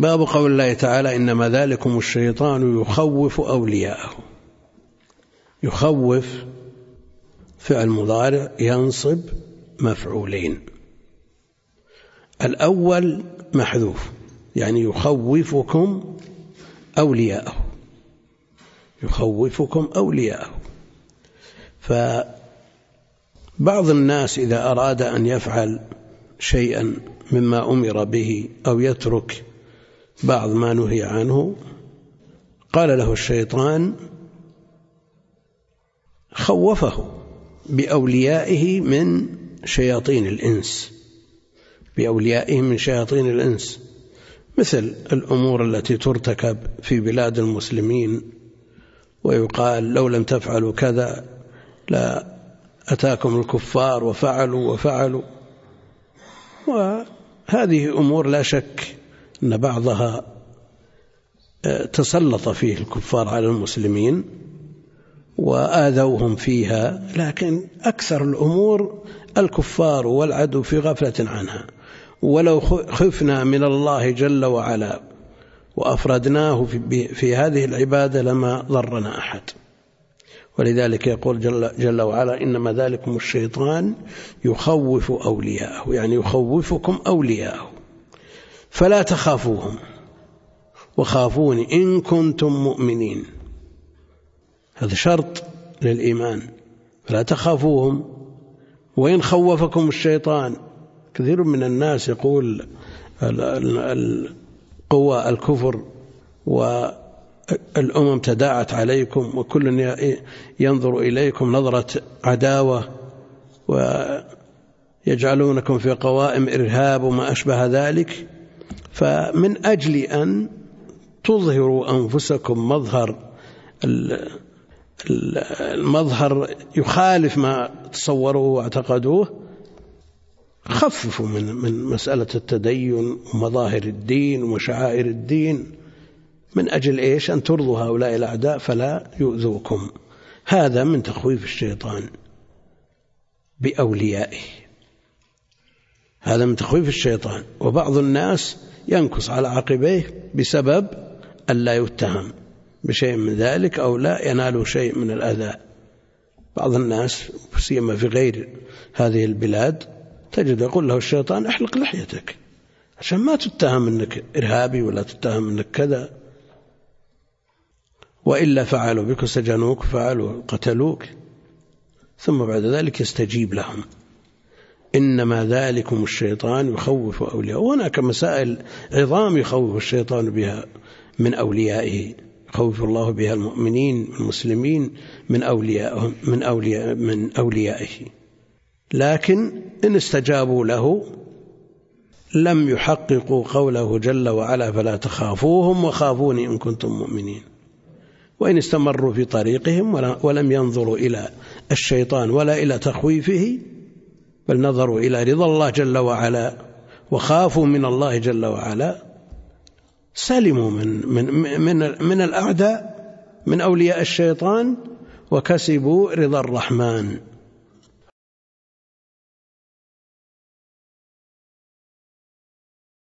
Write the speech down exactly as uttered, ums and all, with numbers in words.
باب قول الله تعالى إنما ذلكم الشيطان يخوف أولياءه. يخوف فعل مضارع ينصب مفعولين، الأول محذوف يعني يخوفكم أولياءه، يخوفكم أولياءه. فبعض الناس إذا أراد أن يفعل شيئا مما أمر به أو يترك بعض ما نهي عنه قال له الشيطان خوفه بأوليائه من شياطين الإنس، بأوليائه من شياطين الإنس، مثل الأمور التي ترتكب في بلاد المسلمين ويقال لو لم تفعلوا كذا لا أتاكم الكفار وفعلوا وفعلوا. وهذه أمور لا شك أن بعضها تسلط فيه الكفار على المسلمين وآذوهم فيها، لكن أكثر الأمور الكفار والعدو في غفلة عنها. ولو خفنا من الله جل وعلا وأفردناه في هذه العبادة لما ضرنا أحد. ولذلك يقول جل, جل وعلا إنما ذلكم الشيطان يخوف أولياءه، يعني يخوفكم أولياءه فلا تخافوهم وخافوني إن كنتم مؤمنين. هذا شرط للإيمان، فلا تخافوهم. وإن خوفكم الشيطان، كثير من الناس يقول القوى الكفر والأمم تداعت عليكم وكل ينظر إليكم نظرة عداوة ويجعلونكم في قوائم إرهاب وما أشبه ذلك. فمن أجل أن تظهروا أنفسكم مظهر المظهر يخالف ما تصوروه واعتقدوه، خففوا من من مسألة التدين ومظاهر الدين وشعائر الدين من أجل إيش؟ أن ترضوا هؤلاء الأعداء فلا يؤذوكم. هذا من تخويف الشيطان بأوليائه، هذا من تخويف الشيطان. وبعض الناس ينكص على عقبيه بسبب أن لا يتهم بشيء من ذلك أو لا ينال شيء من الأذى. بعض الناس سيما في غير هذه البلاد تجد يقول له الشيطان احلق لحيتك عشان ما تتهم أنك إرهابي ولا تتهم أنك كذا، وإلا فعلوا بك سجنوك فعلوا قتلوك، ثم بعد ذلك يستجيب لهم. إنما ذلكم الشيطان يخوف أولياءه. وهناك مسائل عظام يخوف الشيطان بها من أوليائه، يخوف الله بها المؤمنين المسلمين من أوليائهم من أولياء من أوليائه، لكن إن استجابوا له لم يحققوا قوله جل وعلا فلا تخافوهم وخافوني إن كنتم مؤمنين. وإن استمروا في طريقهم ولم ينظروا إلى الشيطان ولا إلى تخويفه بل نظروا إلى رضا الله جل وعلا وخافوا من الله جل وعلا، سلموا من من من من الأعداء من أولياء الشيطان وكسبوا رضا الرحمن.